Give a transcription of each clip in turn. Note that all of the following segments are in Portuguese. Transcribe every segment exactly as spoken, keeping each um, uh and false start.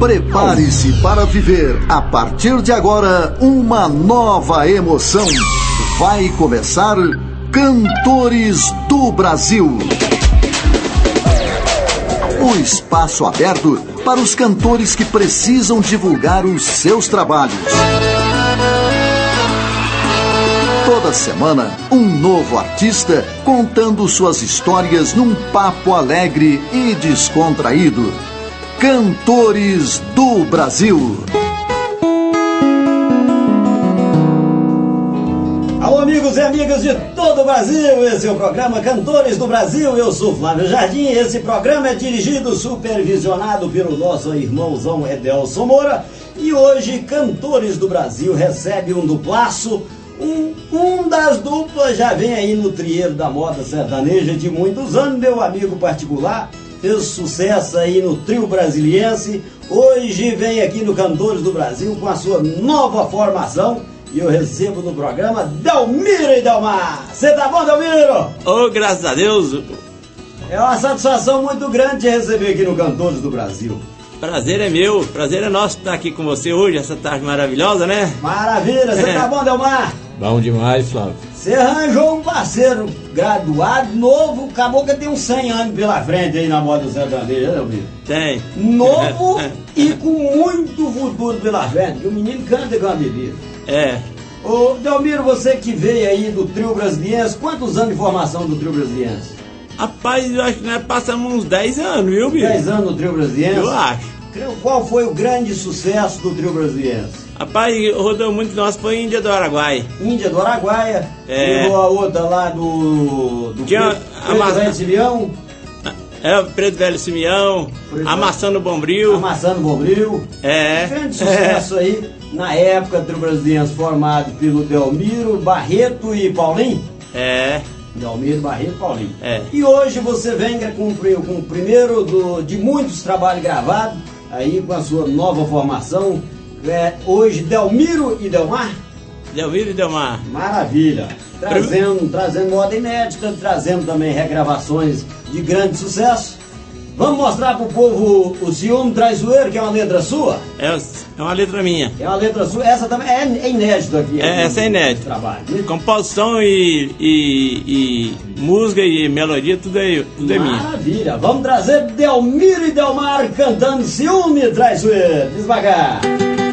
Prepare-se para viver, a partir de agora, uma nova emoção. Vai começar Cantores do Brasil. O espaço aberto para os cantores que precisam divulgar os seus trabalhos. Toda semana, um novo artista contando suas histórias num papo alegre e descontraído. Cantores do Brasil. Alô, amigos e amigas de todo o Brasil, esse é o programa Cantores do Brasil. Eu sou Flávio Jardim. Esse programa é dirigido, supervisionado pelo nosso irmãozão Edelson Moura. E hoje, Cantores do Brasil recebe um duplaço. Um, um das duplas já vem aí no trieiro da moda sertaneja de muitos anos, meu amigo particular. Fez sucesso aí no trio brasiliense. Hoje vem aqui no Cantores do Brasil com a sua nova formação. E eu recebo no programa Delmiro e Delmar. Você tá bom, Delmiro? Ô, oh, graças a Deus. É uma satisfação muito grande te receber aqui no Cantores do Brasil. Prazer é meu, prazer é nosso estar aqui com você hoje, essa tarde maravilhosa, né? Maravilha, você tá bom, Delmar? Bom demais, Flávio. Você arranjou um parceiro graduado, novo, acabou que tem uns cem anos pela frente aí na moda sertaneja, né, Delmiro? Tem. Novo e com muito futuro pela frente, que o menino canta com a bebida. É. Ô, Delmiro, você que veio aí do trio brasiliense, quantos anos de formação do trio brasiliense? Rapaz, eu acho que nós passamos uns dez anos, viu, bicho? dez anos no trio brasiliense? Eu acho. Qual foi o grande sucesso do trio brasiliense? Rapaz, rodou muito nosso, foi Índia do Araguaia. Índia do Araguaia? É. Levou a outra lá do... do Tinha Preto, a Preto massa... Velho Simeão? É, o Preto Velho Simeão, Preto... Amassando Bombril. Amassando Bombril. É. Grande sucesso é. aí, na época, do trio brasiliense formado pelo Delmiro, Barreto e Paulinho. É. Delmiro, Barreto e Paulinho. É. E hoje você vem com, com o primeiro do, de muitos trabalhos gravados, aí com a sua nova formação. É, hoje, Delmiro e Delmar? Delmiro e Delmar. Maravilha. Trazendo, trazendo moda inédita, trazendo também regravações de grande sucesso. Vamos mostrar pro povo o Ciúme Traiçoeiro, que é uma letra sua? É, é uma letra minha. É uma letra sua. Essa também é, é inédita aqui. É, essa é inédita. Trabalho. Composição e, e, e música e melodia, tudo é, tudo é minha. Maravilha. Vamos trazer Delmiro e Delmar cantando Ciúme Traiçoeiro. Devagar.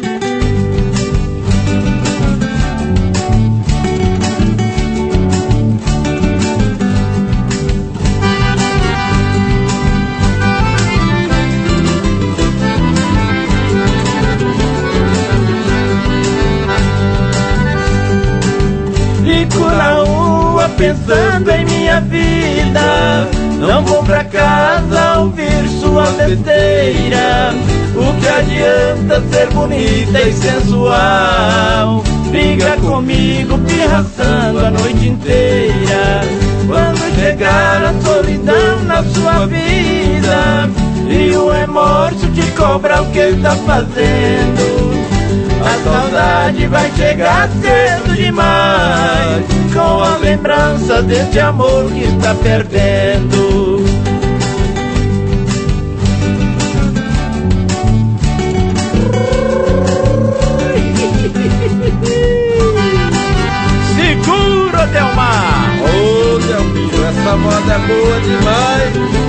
Pensando em minha vida, não vou pra casa ouvir sua besteira. O que adianta ser bonita e sensual? Briga comigo pirraçando a noite inteira. Quando chegar a solidão na sua vida e o remorso te cobra o que está fazendo, a saudade vai chegar cedo demais, com a lembrança desse amor que está perdendo. Segura, Delmar! Ô, oh, Delmiro, essa moda é boa demais.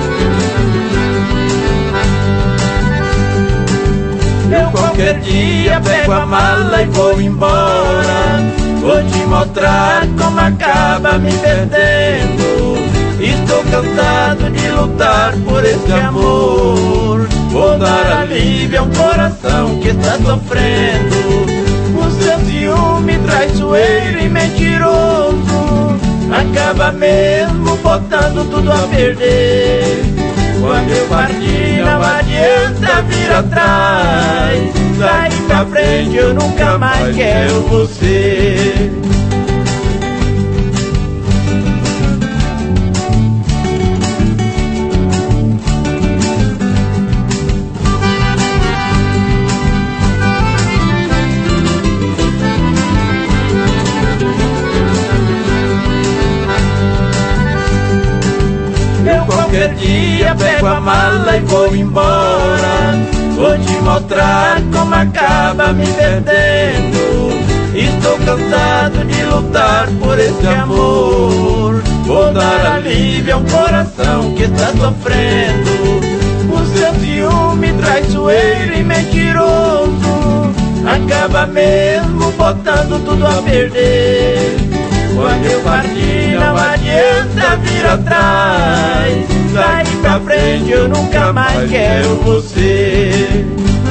Eu qualquer dia pego a mala e vou embora. Vou te mostrar como acaba me perdendo. Estou cansado de lutar por esse amor. Vou dar alívio a um coração que está sofrendo. O seu ciúme traiçoeiro e mentiroso acaba mesmo botando tudo a perder. Quando eu partir não adianta vir atrás. Daí pra frente eu nunca mais quero você. Eu qualquer dia pego a mala e vou embora. vou te mostrar como acaba me perdendo. Estou cansado de lutar por esse amor. Vou dar alívio a um coração que está sofrendo. O seu ciúme traiçoeiro e mentiroso acaba mesmo botando tudo a perder. Quando eu partir não adianta vir atrás. Daqui pra frente eu nunca mais quero você.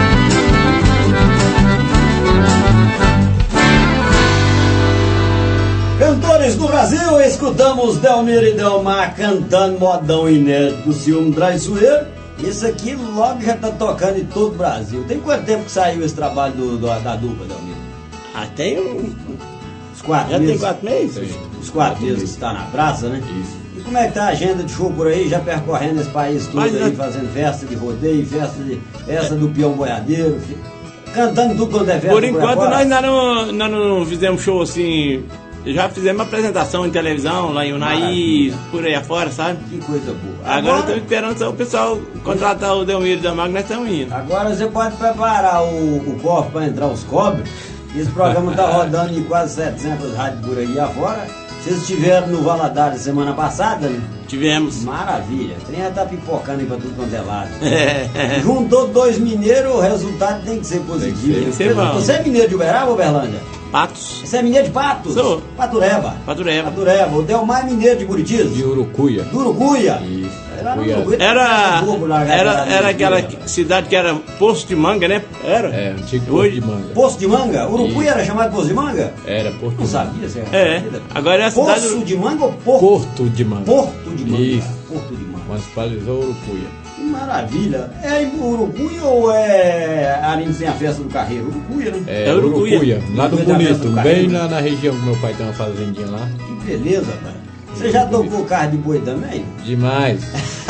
Cantores do Brasil, escutamos Delmir e Delmar cantando modão inédito do ciúme traiçoeiro. Isso aqui logo já tá tocando em todo o Brasil. Tem quanto tempo que saiu esse trabalho do, do, da dupla, Delmir? Ah, tem um... Os quatro Já meses? tem quatro meses? Os quatro meses que está na praça, né? Isso. E como é que tá a agenda de show por aí, já percorrendo esse país todo? Mas, aí, né? fazendo festa de rodeio, festa, de, festa do peão boiadeiro, fi- cantando tudo quanto é festa. Por aí enquanto fora? nós ainda não, nós não fizemos show assim. Já fizemos uma apresentação em televisão lá em Unaí, Maravilha. por aí afora, sabe? Que coisa boa. Agora estamos esperando só o pessoal contratar o Delmir e Delmar, que nós estamos indo. Agora você pode preparar o, o corpo para entrar os cobres. Esse programa está rodando em quase setecentas rádios por aí afora. Vocês estiveram no Valadares semana passada, né? Tivemos. Maravilha. O trem já tá pipocando aí pra tudo quanto é lado. É. Juntou dois mineiros, o resultado tem que ser positivo. Tem que ser bom. Você é mineiro de Uberaba, Uberlândia? Patos. Você é mineiro de Patos? Sou. Patureba. Patureba. Patureba. O Delmar é mineiro de Buritis? De Urucuia. Do Urucuia? Isso. Era, no Urucuia. Urucuia, Era, Globo, lá, era, lá, era lá, aquela lá. cidade que era Poço de Manga, né? Era? É, antigo Hoje- Porto de Manga. Poço de Manga? Urucuia Isso. era chamado Poço de Manga? Era Porto Não de Manga. sabia, você É. Agora é a cidade. Poço de Manga ou Porto? Porto de Manga. Porto de Manga. Isso. Porto de Manga. Municipalizou Urucuia. Que maravilha. É em Urucuia ou é ali onde tem a festa do Carreiro? Urucuia, né? É, É Urucuia. Urucuia. Lá do Urucuia da Festa Bonito. do Bem Carreiro. lá na região que meu pai tem uma fazendinha lá. Que beleza, pai. Você já tocou carro de boi também? Demais.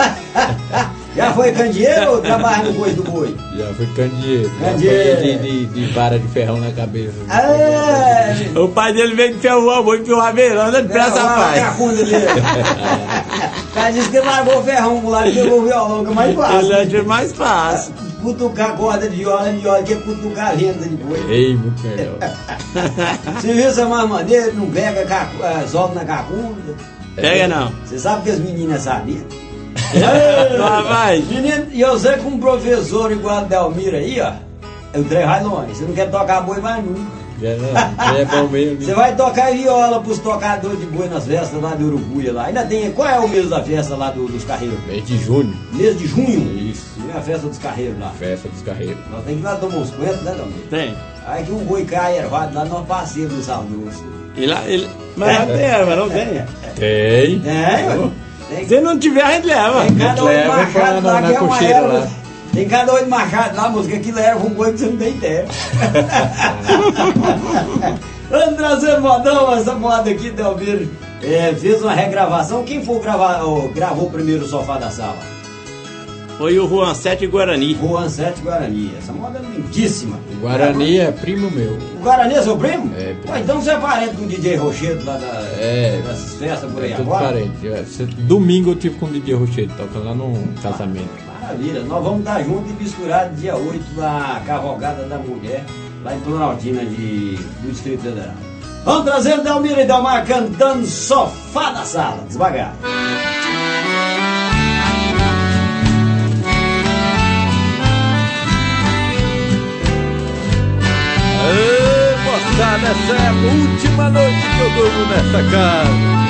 Já foi candeeiro ou trabalha no boi do boi? Já fui candeeiro. Já Candeeiro. apanhei de, de, de vara de ferrão na cabeça. É, O pai dele veio de ferro, o boi enfiou a beiranda depressa, a rapaz. cacunda dele. O cara disse que largou o ferrão pro lado e pegou o violão, que é mais Ele fácil. é mais fácil. Cutucar corda de viola é melhor que cutucar renda de boi. Ei, muito melhor. Serviço é mais maneiro, não pega, cacu- é, solta na cacunda. Pega não. Você sabe que as meninas sabiam? Rapaz. Menino, e eu sei que um professor igual a Delmira aí, ó, é o trem vai longe. Você não quer tocar boi mais nunca. Já não, já é bom mesmo. Você vai tocar viola pros tocadores de boi nas festas lá de Urucuia lá. Ainda tem. Qual é o mês da festa lá do- dos carreiros? Mês de junho. Mês de junho? Isso. É a festa dos carreiros lá. Festa dos carreiros. Nós temos que ir lá tomar uns contos, né, Delmira? Tem. Aí que um boi cai errado lá, nós passeiros no almoço. E lá, ele... Mas não tem erva, não tem. Tem. É, ué. Tem Se não tiver, a gente leva. Tem cada oito Leva machado pra- lá na que é uma cocheira erva. lá. Tem cada oito machado lá, música, aquilo erva um boi que você não tem ideia. Vamos trazer modão, essa moda aqui, Delmir. É, fez uma regravação. Quem foi gravar, ó, gravou o primeiro sofá da sala? Foi o Juan Sete Guarani. Juan Sete Guarani. Essa moda é lindíssima. O Guarani é primo meu. O Guarani é seu primo? É, primo. Pô, então você é parente do D J Rochedo lá da, É. dessas festas por aí É tudo agora? parente. É, cê- Domingo eu tive com o D J Rochedo, tocando lá num casamento. Maravilha, nós vamos estar juntos e misturados dia oito na Cavalgada da Mulher, lá em Planaltina de, do Distrito Federal. Vamos trazer Delmira e Delmar cantando Sofá da Sala, devagar. Ê, moçada, essa é a última noite que eu durmo nessa casa.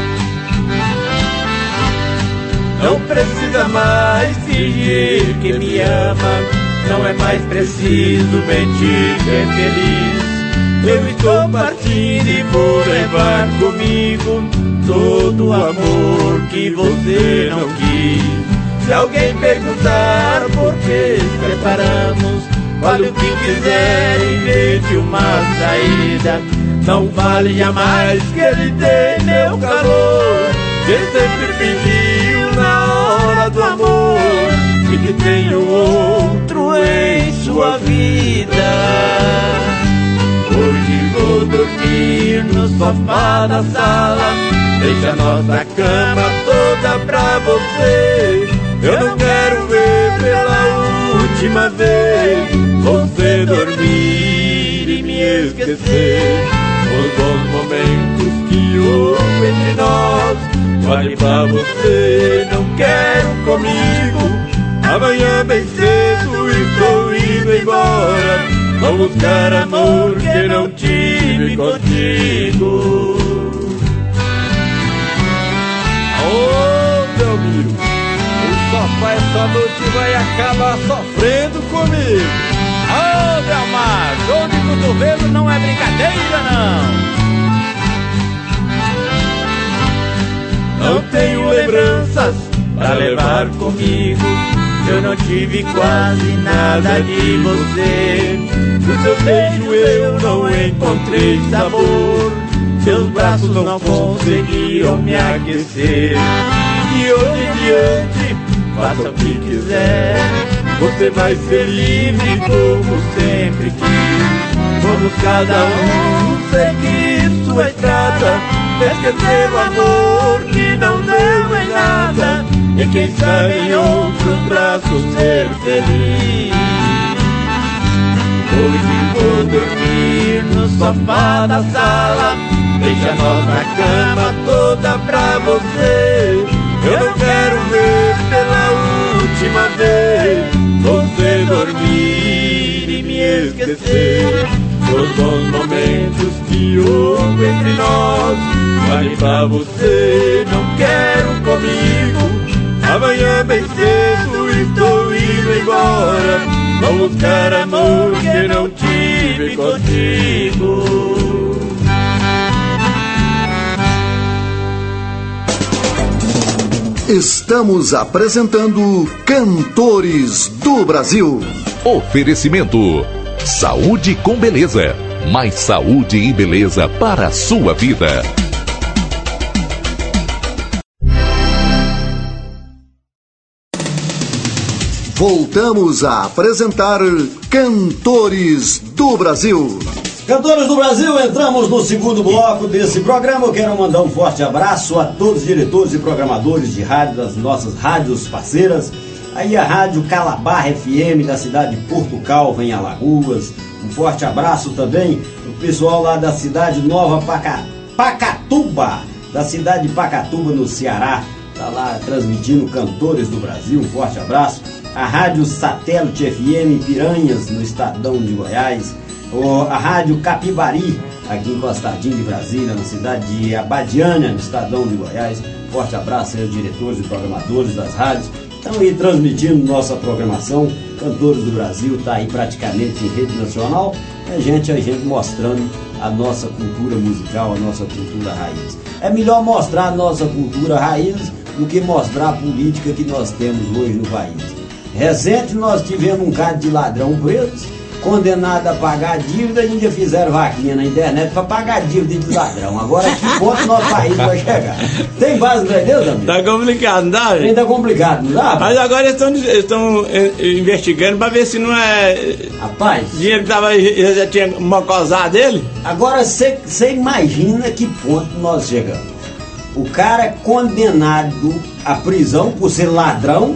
Não precisa mais fingir que me ama. Não é mais preciso mentir que é feliz. Eu estou partindo e vou levar comigo todo o amor que você não quis. Se alguém perguntar por que separamos, fale o que quiser e invente uma saída. Não vale jamais que ele dê meu calor. Ele sempre pediu na hora do amor e que tenha outro em sua vida. Hoje vou dormir no sofá da sala. Deixa nossa cama toda pra você. Eu não quero ver pela última vez dormir e me esquecer. Os bons momentos que houve entre nós, vale pra você, não quero comigo. Amanhã bem cedo estou indo embora, vou buscar amor que não tive contigo. Ô, Delmiro, o sofá essa noite vai acabar sofrendo comigo. Ô, Delmar, dor de cotovelo não é brincadeira, não. Não tenho lembranças pra levar comigo, eu não tive quase nada de você. No seu beijo eu não encontrei sabor, seus braços não conseguiam me aquecer. E hoje em diante, faça o que quiser, você vai ser livre como sempre quis. Vamos cada um seguir sua estrada, esquecer o amor que não deu em nada, e quem sabe em outros braços ser feliz. Hoje vou dormir no sofá da sala, deixa nós na cama toda pra você. Eu não quero ver pela última vez você dormir e me esquecer. Os bons momentos que houve entre nós, vale pra você, não quero comigo. Amanhã bem cedo estou indo embora, vou buscar amor que não tive contigo. Estamos apresentando Cantores do Brasil. Oferecimento: saúde com beleza. Mais saúde e beleza para a sua vida. Voltamos a apresentar Cantores do Brasil. Cantores do Brasil, entramos no segundo bloco desse programa. Eu quero mandar um forte abraço a todos os diretores e programadores de rádio das nossas rádios parceiras. Aí a Rádio Calabar F M da cidade de Porto Calvo, em Alagoas. Um forte abraço também pro pessoal lá da cidade Nova Paca... Pacatuba, da cidade de Pacatuba, no Ceará. Tá lá transmitindo Cantores do Brasil. Um forte abraço. A Rádio Satélite F M Piranhas, no Estadão de Goiás. A Rádio Capibari, aqui em Costadinho de Brasília, na cidade de Abadiânia, no Estadão de Goiás. Forte abraço aí aos diretores e programadores das rádios. Estão aí transmitindo nossa programação. Cantores do Brasil está aí praticamente em rede nacional. A gente, a gente mostrando a nossa cultura musical, a nossa cultura raiz. É melhor mostrar a nossa cultura raiz do que mostrar a política que nós temos hoje no país. Recente nós tivemos um caso de ladrão preso, condenado a pagar dívida, e ainda fizeram vaquinha na internet para pagar dívida de ladrão. Agora que ponto nosso país vai chegar? Tem base pra Deus, amigo? Tá complicado, não dá? Ainda complicado, não dá? Mas agora eles estão investigando para ver se não é. Rapaz, dinheiro que tava, já tinha mocosado dele. Agora você imagina que ponto nós chegamos. O cara é condenado à prisão por ser ladrão.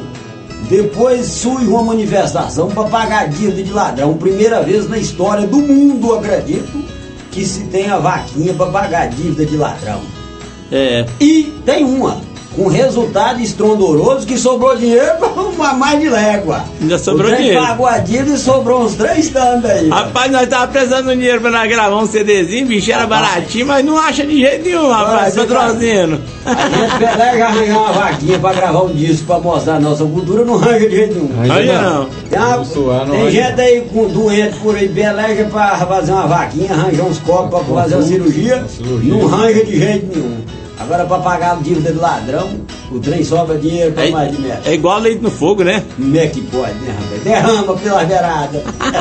Depois surge uma manifestação para pagar dívida de ladrão. Primeira vez na história do mundo, acredito, que se tem a vaquinha para pagar dívida de ladrão. É. E tem uma, com resultado estrondoroso, que sobrou dinheiro para mais de légua. Ainda sobrou o dinheiro. pagou a dívida e sobrou uns três tantos aí. Rapaz, nós tava precisando de dinheiro pra nós gravar um CDzinho, bicho, era baratinho, mas não acha de jeito nenhum, rapaz, patrocínio. A gente pega arranjar uma vaquinha pra gravar um disco pra mostrar a nossa cultura, não arranja de jeito nenhum. Aí não. Tem, uma, suar, não tem arranja. gente aí com doente por aí, beleja pra fazer uma vaquinha, arranjar uns copos pra fazer uma cirurgia, cirurgia. não arranja de jeito nenhum. Agora pra pagar a dívida de ladrão, o trem sobra dinheiro pra É, mais de metro. é igual leite no fogo, né? Como é que pode, né, rapaz? Derrama pela beirada.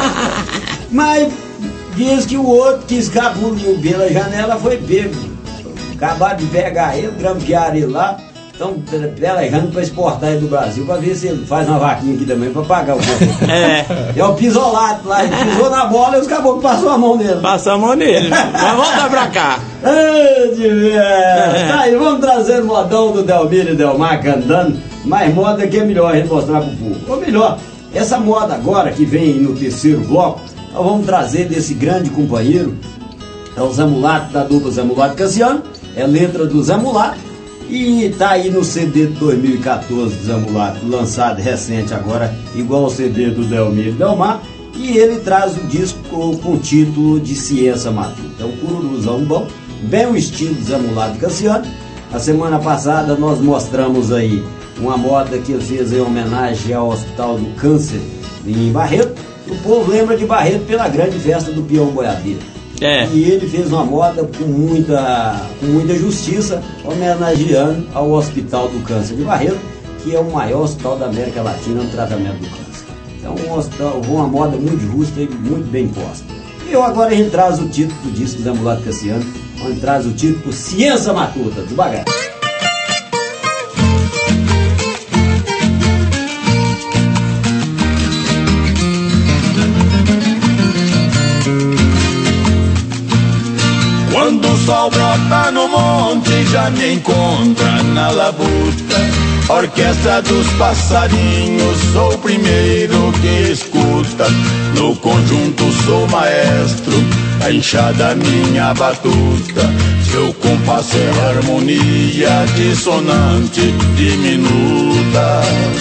Mas diz que o outro que escapuliu pela janela foi pego. Acabaram de pegar ele, grampearam ele lá. Estão pelejando para exportar ele do Brasil, para ver se ele faz uma vaquinha aqui também para pagar o povo. É. É o pisolato lá, ele pisou na bola e os caboclos passou a mão nele. Passou a mão nele. Mas volta pra cá. Ah, de ver. Tá aí, vamos trazer o modão do Delmiro e Delmar cantando. Mais moda que é melhor a gente mostrar pro povo. Ou melhor, essa moda agora que vem no terceiro bloco, nós vamos trazer desse grande companheiro, é o Zé Mulato, da dupla Zé Mulato e Cassiano, é letra do Zé Mulato, e tá aí no C D de dois mil e quatorze do Zé Mulato, lançado recente agora, igual ao C D do Delmiro e Delmar, e ele traz o disco com o título de Ciência Matuta. É um cururuzão bom, bem o estilo do Zé Mulato e Cassiano. A semana passada nós mostramos aí uma moda que ele fez em homenagem ao Hospital do Câncer em Barreto. O povo lembra de Barreto pela grande festa do Peão Boiadeiro. É. E ele fez uma moda com muita, com muita justiça, homenageando ao Hospital do Câncer de Barreto, que é o maior hospital da América Latina no tratamento do câncer. Então, um hospital, uma moda muito justa e muito bem posta. E eu agora a gente traz o título do disco Zé Mulato Cassiano, onde traz o título Ciência Matuta, devagar. Quando o sol brota no monte, já me encontra na labuta. Orquestra dos passarinhos, sou o primeiro que escuta. No conjunto sou maestro, a enxada minha batuta. Seu compasso é harmonia dissonante, diminuta.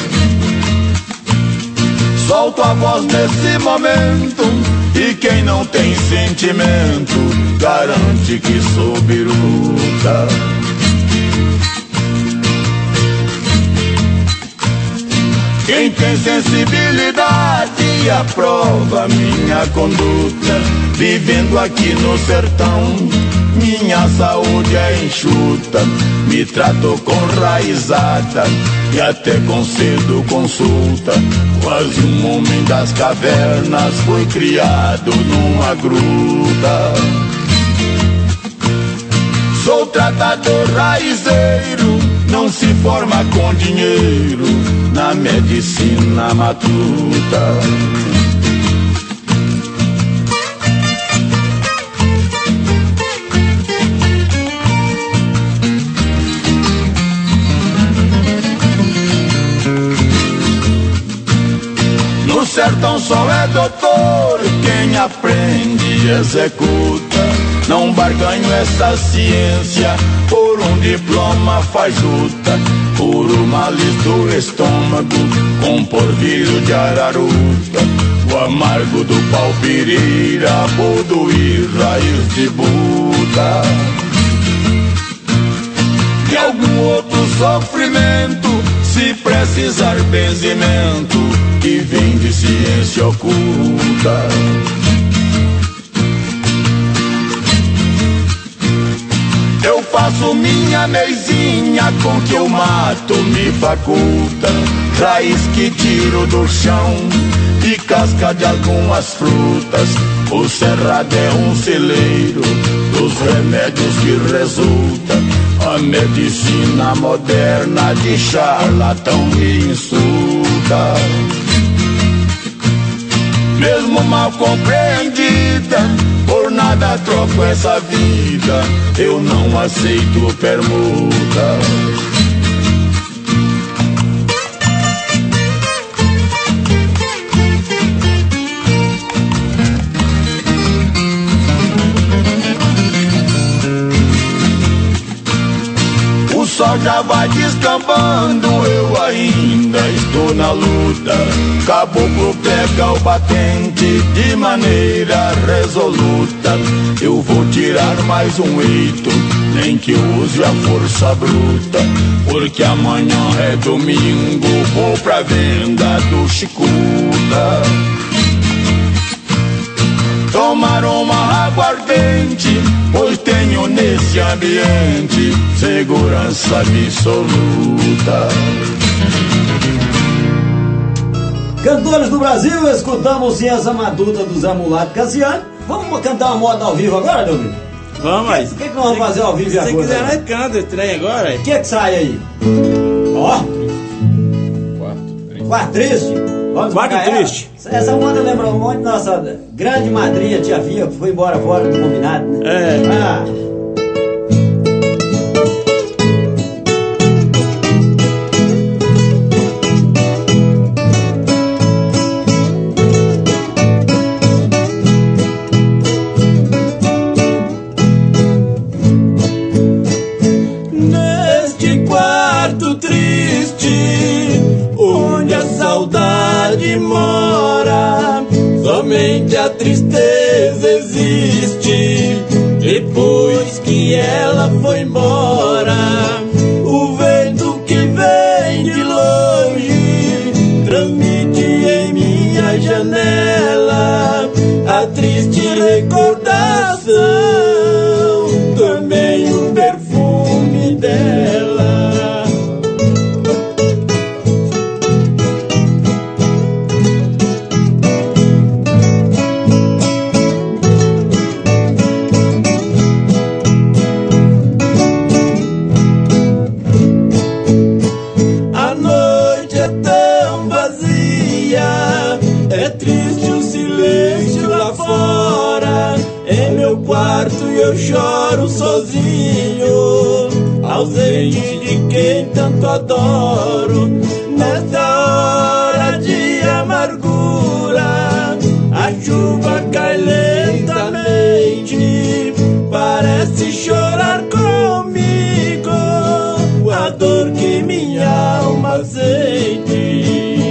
Solto a voz nesse momento, e quem não tem sentimento garante que sou biruta. Quem tem sensibilidade aprova minha conduta. Vivendo aqui no sertão, minha saúde é enxuta. Me trato com raizada e até concedo consulta. Quase um homem das cavernas, fui criado numa gruta. Sou tratador raizeiro, não se forma com dinheiro na medicina matuta. No sertão só é doutor quem aprende e executa. Não barganho essa ciência por um diploma fajuta, por uma luz do estômago com porvilho de araruta. O amargo do pau-pirira, buduí, raiz de Buda. E algum outro sofrimento, se precisar benzimento, que vem de ciência oculta. Eu faço minha meizinha com que eu mato me faculta. Raiz que tiro do chão e casca de algumas frutas. O cerrado é um celeiro dos remédios que resulta. A medicina moderna de charlatão me insulta. Mesmo mal compreendida, por nada troco essa vida, eu não aceito permuta. O sol já vai descambando, eu ainda estou na luta. Caboclo pega o batente de maneira resoluta. Eu vou tirar mais um eito, nem que use a força bruta. Porque amanhã é domingo, vou pra venda do Chicuta. Tomar uma aguardente, pois tenho nesse ambiente segurança absoluta. Cantores do Brasil, escutamos Ciência Matuta do Zé Mulato Cassiano. Vamos cantar uma moda ao vivo agora, Delmiro? Vamos aí. O que, que nós vamos fazer ao vivo Se agora? você quiser, nós canta esse trem agora. O que que sai aí? Ó. Quarto triste. Vamos Quarto triste. Ela. Essa moda lembra muito nossa grande madrinha, tia Via, que foi embora fora do combinado. É. Ah. somente a tristeza existe. Depois que ela foi embora, o vento que vem de longe transmite em minha janela a triste recordação, também o perfume dela. Eu choro sozinho, ausente de quem tanto adoro. Nesta hora de amargura, a chuva cai lentamente, parece chorar comigo a dor que minha alma sente.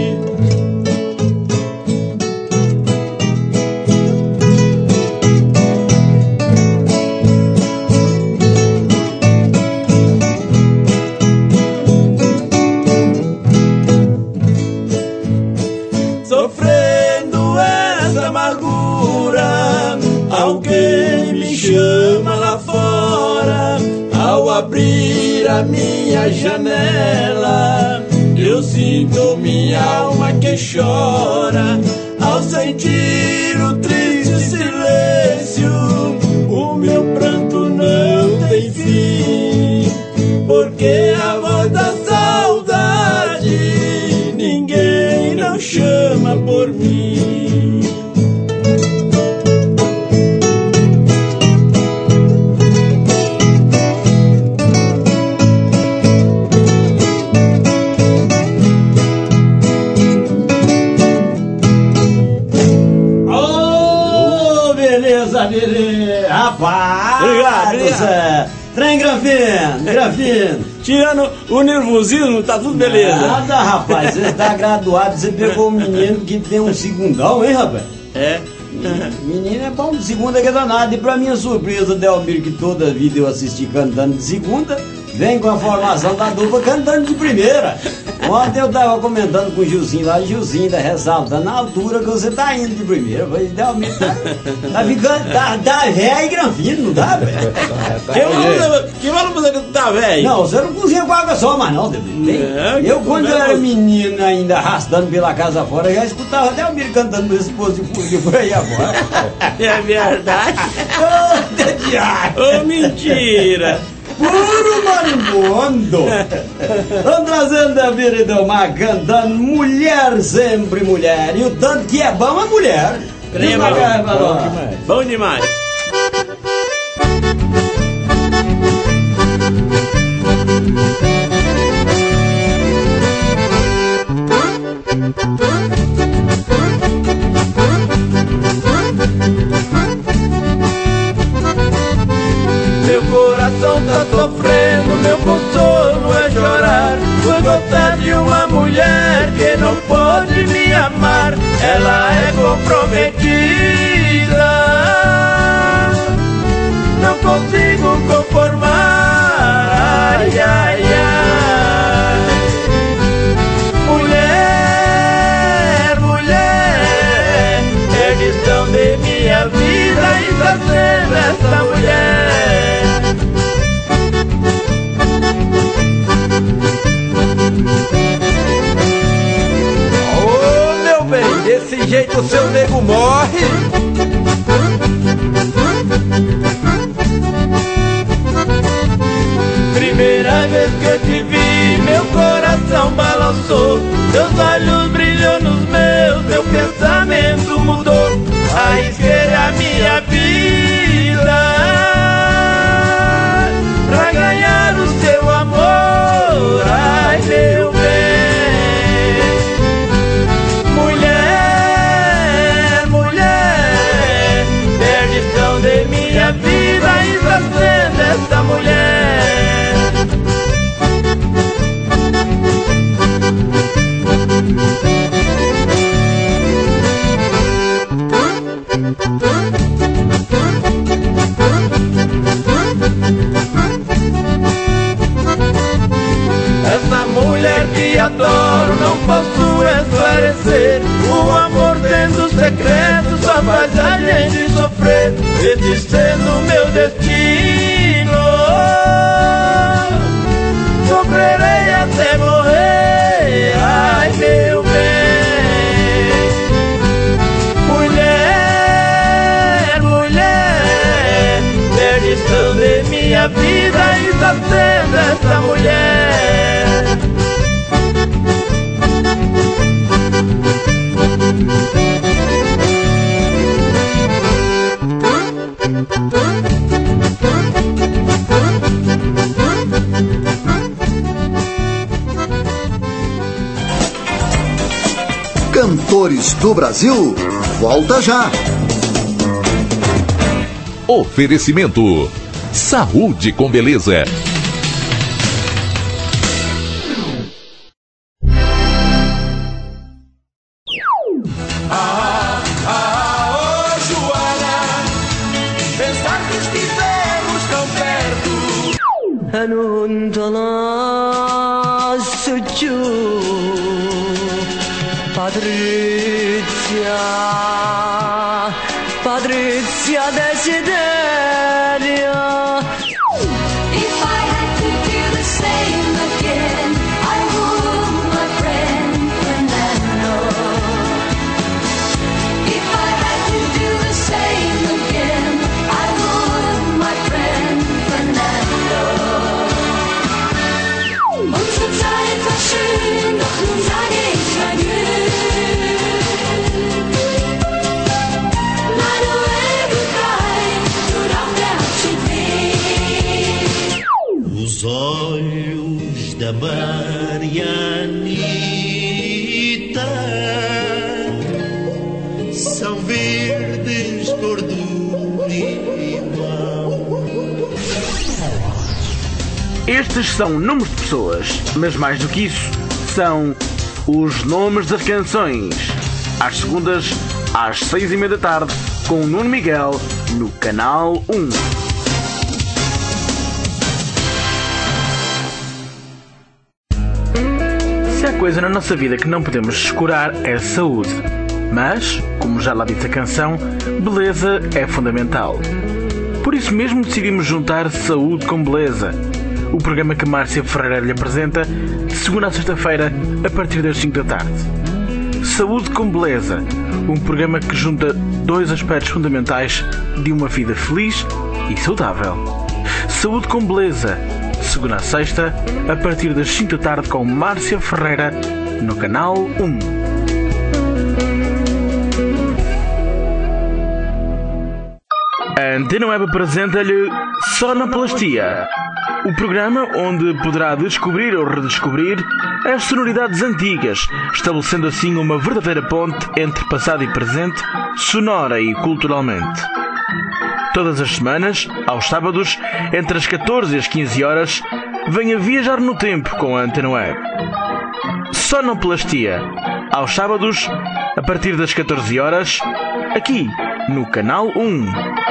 Chama lá fora, ao abrir a minha janela, eu sinto minha alma que chora, ao sentir o triste silêncio, o meu pranto não tem fim, porque a voz da saudade ninguém não chama por mim. Rapaz, obrigado, obrigado. Trem Granfino, Granfino. Tirando o nervosismo, tá tudo beleza. Nada, rapaz, você tá graduado, você pegou um menino que tem um segundão, hein, rapaz? É. Menino é bom de segunda que é danado. E pra minha surpresa, o Delmiro, que toda a vida eu assisti cantando de segunda, vem com a formação da dupla cantando de primeira. Ontem eu tava comentando com o Gilzinho lá, Gilzinho tá ressaltando na altura que você tá indo de primeira. Eu falei, Delmiro, tá, tá ficando, tá, tá velho e Granfino, não tá, velho? Que mal você que tá velho? Não, você não cozinha com água só, mas não, Delmiro. Eu, quando eu era menino, ainda arrastando pela casa fora, já escutava Delmiro cantando nesse posto de fúria por aí afora. É verdade. Ô, diabo! Ô, mentira! Puro marimbondo! Estamos trazendo a vida e do mar cantando Mulher Sempre Mulher. E o tanto que é bom a mulher. Crê, bom, bom demais. Bom demais. Meu coração tá sofrendo, meu consolo é chorar por gostar de uma mulher que não pode me amar. Ela é comprometida, não consigo conformar. Ai, ai, ai. Mulher, mulher, perdição de minha vida, está sendo essa mulher. Ô, meu bem, desse jeito o seu nego morre. Primeira vez que eu te vi, meu coração balançou, teus olhos brilham nos meus, meu pensamento mudou. Arrisquei a minha vida pra ganhar o seu amor. Ai, meu bem, mulher, mulher, esquecer. O amor tendo secreto só faz a gente sofrer. Esse sendo meu destino, sofrerei até morrer. Ai, meu bem, mulher, mulher, perdição de minha vida está sendo essa mulher. Cantores do Brasil, volta já. Oferecimento: saúde com beleza. Ah, ah, oh, Joana, pensar que estivemos tão perto. Patrícia, Patrícia Desideria. If I had to do the same again, I would, my friend Fernando. If I had to do the same again, I would, my friend Fernando. Unsere Zeit war schön, doch nun sage ich adieu. Os olhos da Marianita são verdes cor do limão. Estes são nomes de pessoas, mas mais do que isso, são os nomes das canções. Às segundas, às seis e meia da tarde, com o Nuno Miguel, no Canal um. Se há coisa na nossa vida que não podemos descurar é saúde. Mas, como já lá disse a canção, beleza é fundamental. Por isso mesmo decidimos juntar Saúde com Beleza, o programa que Márcia Ferreira lhe apresenta de segunda a sexta-feira a partir das cinco da tarde. Saúde com Beleza, um programa que junta dois aspectos fundamentais de uma vida feliz e saudável. Saúde com Beleza, segunda a sexta, a partir das cinco da tarde com Márcia Ferreira, no Canal um. A Antena Web apresenta-lhe Sonoplastia, o programa onde poderá descobrir ou redescobrir as sonoridades antigas, estabelecendo assim uma verdadeira ponte entre passado e presente, sonora e culturalmente. Todas as semanas, aos sábados, entre as catorze e as quinze horas, venha viajar no tempo com a Antena Web. Sonoplastia, aos sábados, a partir das catorze horas, aqui no Canal um.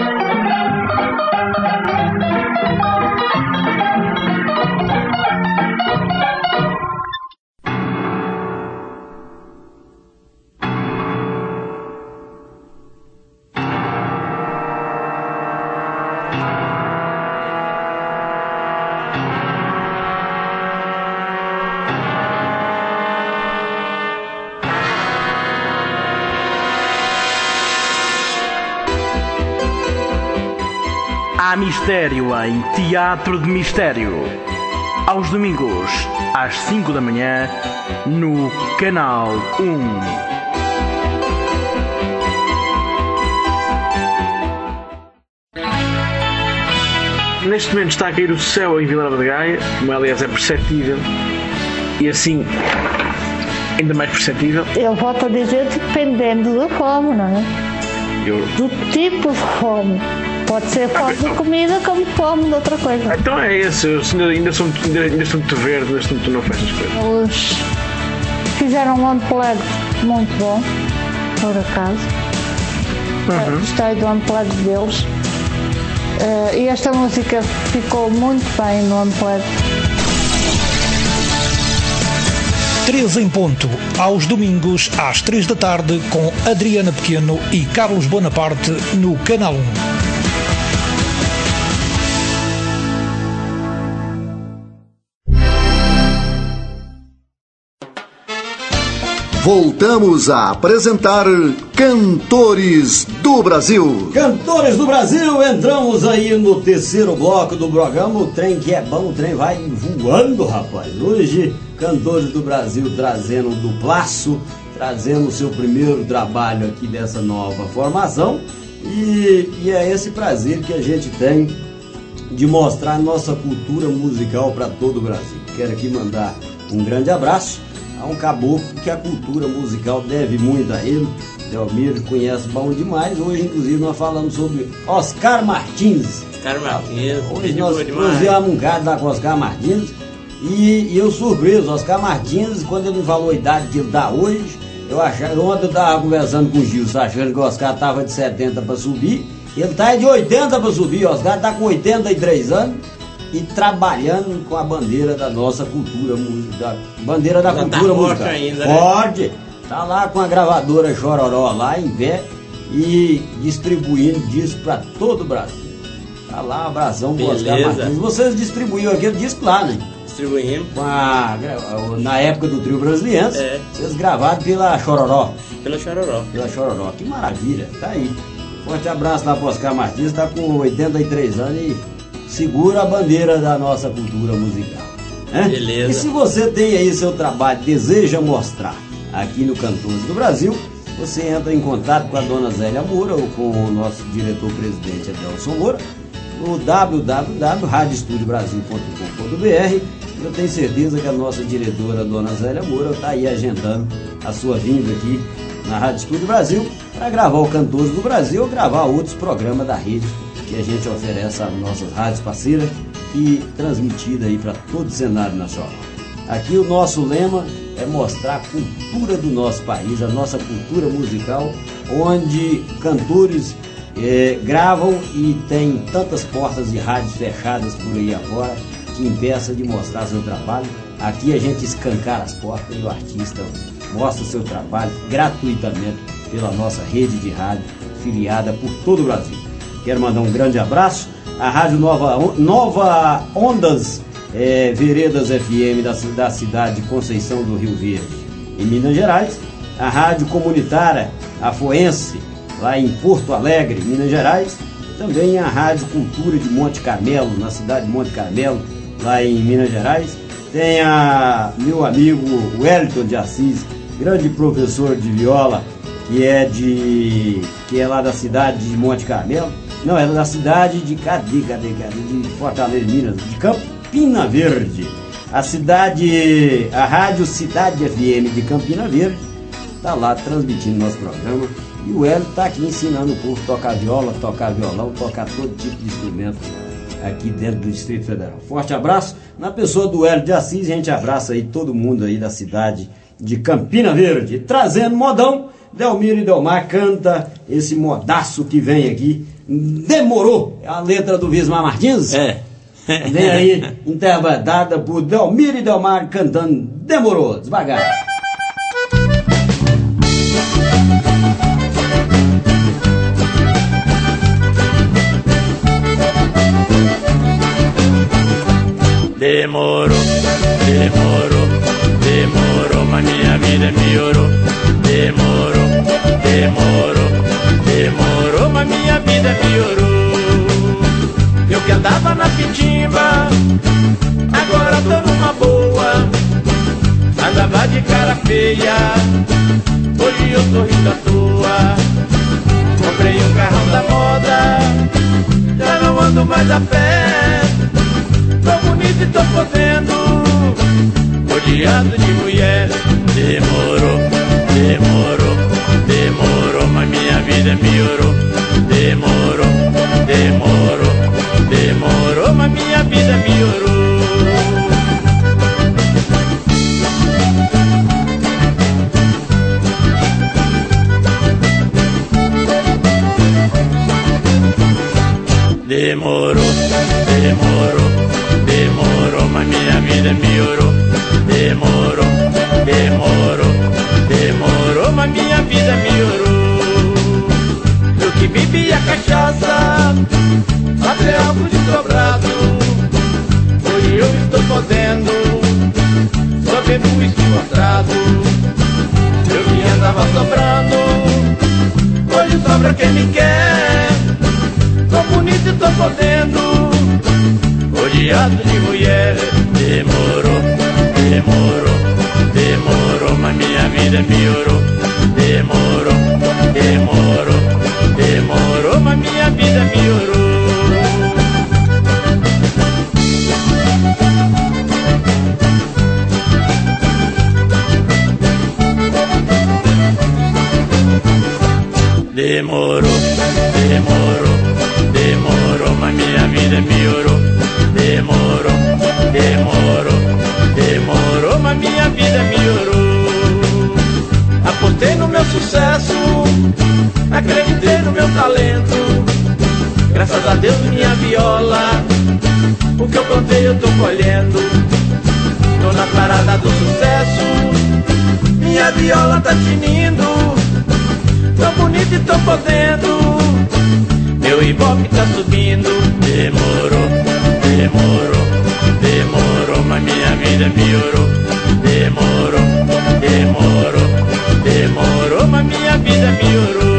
Há mistério em Teatro de Mistério. Aos domingos, às cinco da manhã, no Canal um. Neste momento está a cair o céu em Vila Nova de Gaia, como aliás é perceptível, e assim ainda mais perceptível. Eu volto a dizer, dependendo da fome, não é? Eu... Do tipo de fome. Pode ser fome de comida como fome de outra coisa. Então é isso, eu ainda, ainda, sou, ainda, ainda estou muito verde, ainda estou muito novo para estas coisas. Eles fizeram um unplugged muito bom, por acaso. Uhum. Gostei do unplugged deles. Uh, e esta música ficou muito bem no unplugged. três em ponto, aos domingos às três da tarde, com Adriana Pequeno e Carlos Bonaparte no Canal um. Voltamos a apresentar Cantores do Brasil. Cantores do Brasil, entramos aí no terceiro bloco do programa. O trem que é bom, o trem vai voando, rapaz. Hoje, Cantores do Brasil trazendo um duplaço, trazendo o seu primeiro trabalho aqui dessa nova formação. E, e é esse prazer que a gente tem de mostrar nossa cultura musical para todo o Brasil. Quero aqui mandar um grande abraço a um caboclo que a cultura musical deve muito a ele. Delmiro conhece bom demais. Hoje, inclusive, nós falamos sobre Oscar Martins. Oscar Martins. Hoje nós cruzamos um cara lá com Oscar Martins. E, e eu surpreso, Oscar Martins, quando ele me falou a idade que ele dá hoje, eu achava, ontem eu estava conversando com o Gil, achando que o Oscar estava de setenta para subir. Ele está de oitenta para subir. O Oscar está com oitenta e três anos. E trabalhando com a bandeira da nossa cultura musical. Bandeira da Ela cultura tá musical. forte ainda, Pode! né? Tá lá com a gravadora Chororó lá em pé e distribuindo disco para todo o Brasil. Tá lá, abração pro Oscar Martins. Vocês distribuíram aquele disco lá, né? Distribuímos. Com a, na época do Trio Brasiliense, é. Vocês gravaram pela Chororó. Pela Chororó. Pela Chororó. Que maravilha, tá aí. Forte abraço lá pro Oscar Martins, tá com oitenta e três anos e segura a bandeira da nossa cultura musical. Né? Beleza. E se você tem aí seu trabalho, deseja mostrar aqui no Cantores do Brasil, você entra em contato com a dona Zélia Moura ou com o nosso diretor-presidente Adelson Moura no w w w ponto rádio estúdio brasil ponto com ponto b r. Eu tenho certeza que a nossa diretora, dona Zélia Moura, está aí agendando a sua vinda aqui na Rádio Estúdio Brasil para gravar o Cantores do Brasil ou gravar outros programas da rede que a gente oferece às nossas rádios parceiras e transmitida aí para todo o cenário nacional. Aqui o nosso lema é mostrar a cultura do nosso país, a nossa cultura musical, onde cantores eh, gravam e tem tantas portas de rádios fechadas por aí afora que impeça de mostrar seu trabalho. Aqui a gente escancara as portas e o artista mostra o seu trabalho gratuitamente pela nossa rede de rádio filiada por todo o Brasil. Quero mandar um grande abraço à Rádio Nova, Nova Ondas é, Veredas F M da, da cidade de Conceição do Rio Verde, em Minas Gerais. A Rádio Comunitária Afoense, lá em Porto Alegre, Minas Gerais. Também a Rádio Cultura de Monte Carmelo, na cidade de Monte Carmelo, lá em Minas Gerais. Tem a meu amigo Wellington de Assis, grande professor de viola, que é, de, que é lá da cidade de Monte Carmelo. Não, é da cidade de cadê, cadê, cadê? De Fortaleza, Minas, de Campina Verde. A cidade, a Rádio Cidade F M de Campina Verde está lá transmitindo nosso programa. E o Hélio está aqui ensinando o povo a tocar viola, tocar violão, tocar todo tipo de instrumento aqui dentro do Distrito Federal. Forte abraço. Na pessoa do Hélio de Assis, a gente abraça aí todo mundo aí da cidade de Campina Verde. Trazendo modão, Delmiro e Delmar canta esse modaço que vem aqui. Demorou, é a letra do Vismar Martins. É. Vem aí, interpretada por Delmiro e Delmar cantando Demorou, devagar. Demorou, demorou, demorou, mas minha vida melhorou. Demorou, demorou, demorou, mas minha vida melhorou. Eu que andava na pitimba, agora tô numa boa. Andava de cara feia, hoje eu tô rindo à toa. Comprei um carrão da moda, já não ando mais a pé. Tô bonito e tô podendo, rodeado de mulher. Demorou, demorou, demorou, mas minha vida melhorou. Demorou, demorou, demorou, mas minha vida melhorou. Demorou, demorou, demorou, mas minha vida melhorou. Demorou, Demorou, demorou, mas minha vida melhorou. Eu que bebia cachaça, até algo de sobrado. Hoje eu estou podendo, só bebo uísque mostrado. Eu que andava sobrando, hoje sobra quem me quer. Tô bonito e tô podendo, odiado de mulher. Demorou, demorou, demorou, mas minha vida melhorou. Demorou, demorou, demorou, mas minha vida melhorou. Demorou, demorou, demorou, mas minha vida melhorou. Demorou, demorou, demorou, mas minha vida melhorou. Apostei no meu sucesso, acreditei no meu talento. Graças a Deus minha viola, o que eu plantei eu tô colhendo. Tô na parada do sucesso, minha viola tá tinindo. Tô bonito e tô podendo, meu ibope tá subindo. Demorou, demorou, demorou, mas minha vida melhorou. Demorou, demorou, demorou, mas minha vida melhorou.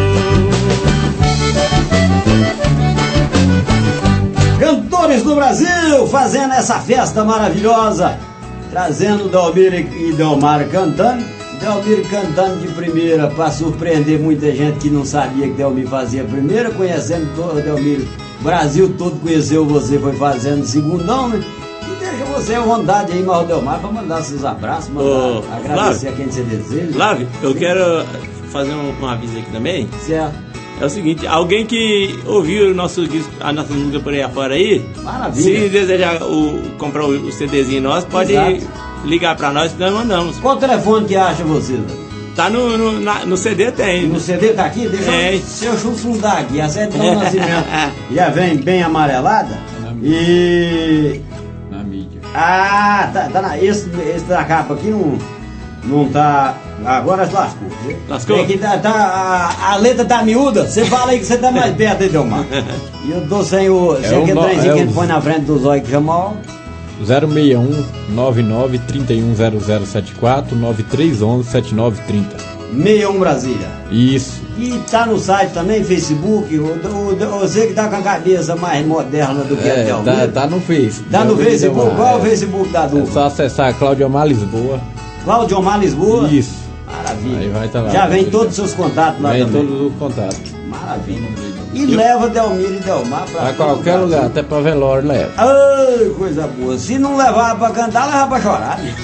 Cantores do Brasil fazendo essa festa maravilhosa, trazendo Delmiro e Delmar cantando. Delmiro cantando de primeira para surpreender muita gente que não sabia que Delmiro fazia primeira, conhecendo todo Delmiro, Brasil todo conheceu você, foi fazendo segundão, né? E deixa você à vontade aí, Mauro Delmar, para mandar seus abraços, mandar, Ô, agradecer Flávio, a quem você deseja. Flávio, eu quero fazer um, um aviso aqui também. Certo. É o seguinte, alguém que ouviu o nosso disco, a nossa música por aí afora aí, Maravilha. se desejar o, comprar o, o CDzinho nosso, pode Exato. ligar pra nós que nós mandamos. Qual telefone que acha você? Tá no, no, na- no C D tem. No C D tá aqui? Deixa É. eu, se eu chufundar aqui, a certidão do nascimento já vem bem amarelada. E... Na mídia. Ah, tá, tá na, esse, esse da capa aqui não, não tá... Agora lascou. Lascou? É que tá, tá, a, a letra tá miúda, você fala aí que você tá mais perto aí, Delmar. E eu tô sem o... É sem o aquele no- trenzinho é que o- ele põe na frente do zóio que chamou. zero seis um nove nove três um zero zero sete quatro nove três um um sete nove três zero. sessenta e um Brasília. Isso. E tá no site também, Facebook, o, o, você que tá com a cabeça mais moderna do que a É, Delmiro. tá, tá no Face. Tá no Delmiro Facebook? Delmar, Qual é o é. Facebook da É dupla? só acessar Cláudio Omar Lisboa. Cláudio Omar Lisboa? Isso. Maravilha. Aí vai tá lá. Já vem todos os seus contatos lá Vem também. todos os contatos. Maravilha. E leva Delmiro e Delmar pra Pra qualquer lugar, até pra velório leva. Ai, coisa boa. Se não levar pra cantar, leva pra chorar. Né?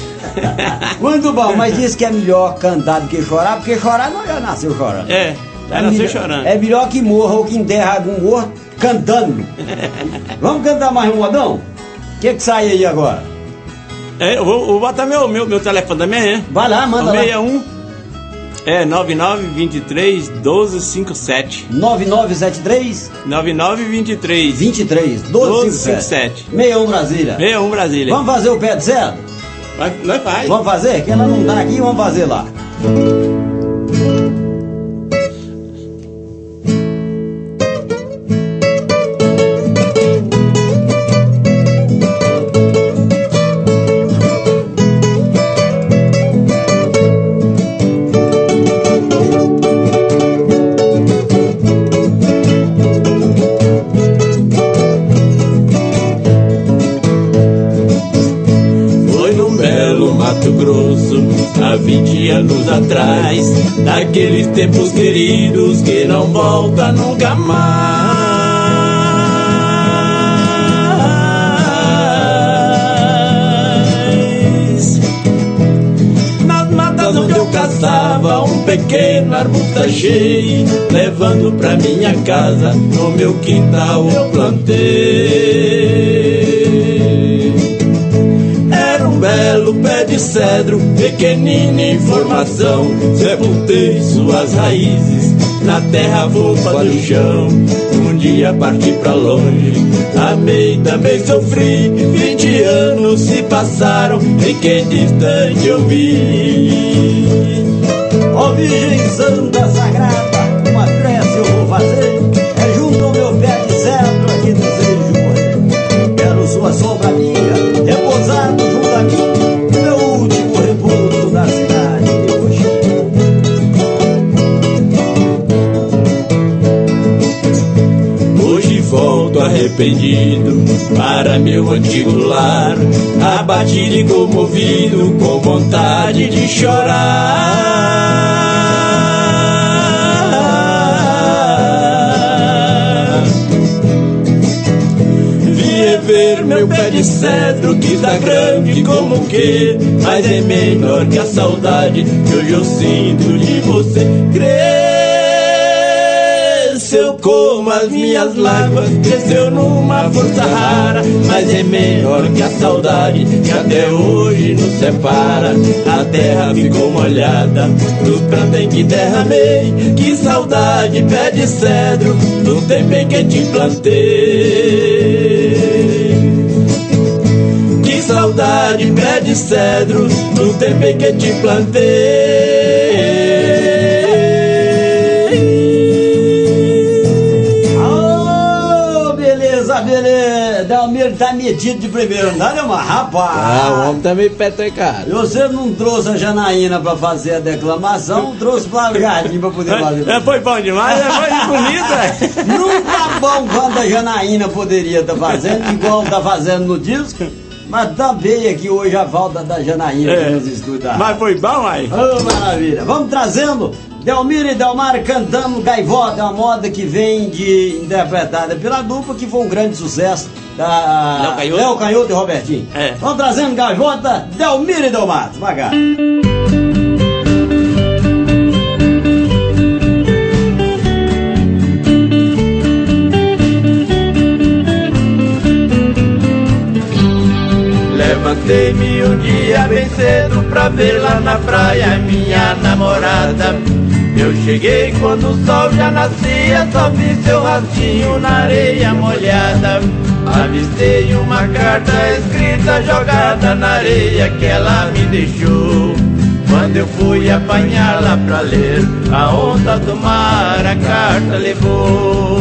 Muito bom, mas diz que é melhor cantar do que chorar, porque chorar não já nasceu chorando. É, já nasceu melhor, chorando. É melhor que morra ou que enterra algum morto cantando. Vamos cantar mais um modão? O que que sai aí agora? É, eu vou, eu vou botar meu, meu, meu telefone também, é? Vai lá, manda lá. sessenta e um é nove nove dois três um dois cinco sete. nove nove sete três nove nove dois três vinte e três um doze dois cinquenta e cinco sete. sete. sessenta e um Brasília. sessenta e um Brasília. Vamos fazer o pé de certo? Vai, nós faz. Vamos fazer? Que ela não tá aqui, vamos fazer lá. Foi num belo Mato Grosso, há vinte anos atrás, daqueles tempos queridos que não volta nunca mais. Nas matas onde eu caçava, um pequeno arbusto achei, levando pra minha casa, no meu quintal eu plantei. Era um belo pé de cedro, pequenino em formação, sepultei suas raízes na terra fofa do chão. Um dia parti pra longe, amei, também sofri. Vinte anos se passaram, fiquei distante, eu vi. Ó Virgem Santa Sagrada, uma prece eu vou fazer. É junto ao meu pé de cedro aqui desejo morrer. Quero sua sombra amiga, repousado junto a mim, meu último repouso da cidade de Coxim. Hoje volto arrependido para meu antigo lar, abatido e comovido, com vontade de chorar. Ver meu pé de cedro que está grande como o quê, mas é menor que a saudade que hoje eu sinto de você. Cresceu como as minhas lágrimas, cresceu numa força rara, mas é menor que a saudade que até hoje nos separa. A terra ficou molhada do pranto em que derramei. Que saudade, pé de cedro, do tempo em que te plantei. Que saudade, pé de cedro, do tempo em que te plantei. Oh, beleza, beleza. Delmiro tá metido de primeiro andar, é uma rapaz. Ah, o homem tá meio petecado. Você não trouxe a Janaína pra fazer a declamação, trouxe pra Jardim pra poder fazer. É, foi bom demais, é, foi bonito, é. Não tá bom quando a Janaína poderia estar tá fazendo, igual tá fazendo no disco. Mas também aqui hoje a falta da Janaína É. nos estúdios. Mas foi bom, aí. Oh, maravilha. Vamos trazendo Delmiro e Delmar cantando Gaivota, uma moda que vem de interpretada pela dupla, que foi um grande sucesso da Léo Canhoto. Léo Canhoto e Robertinho. É. Vamos trazendo Gaivota, Delmiro e Delmar. Devagar. Levantei-me um dia bem cedo pra ver lá na praia minha namorada. Eu cheguei quando o sol já nascia, só vi seu rastinho na areia molhada. Avistei uma carta escrita jogada na areia que ela me deixou. Quando eu fui apanhá-la pra ler, a onda do mar a carta levou.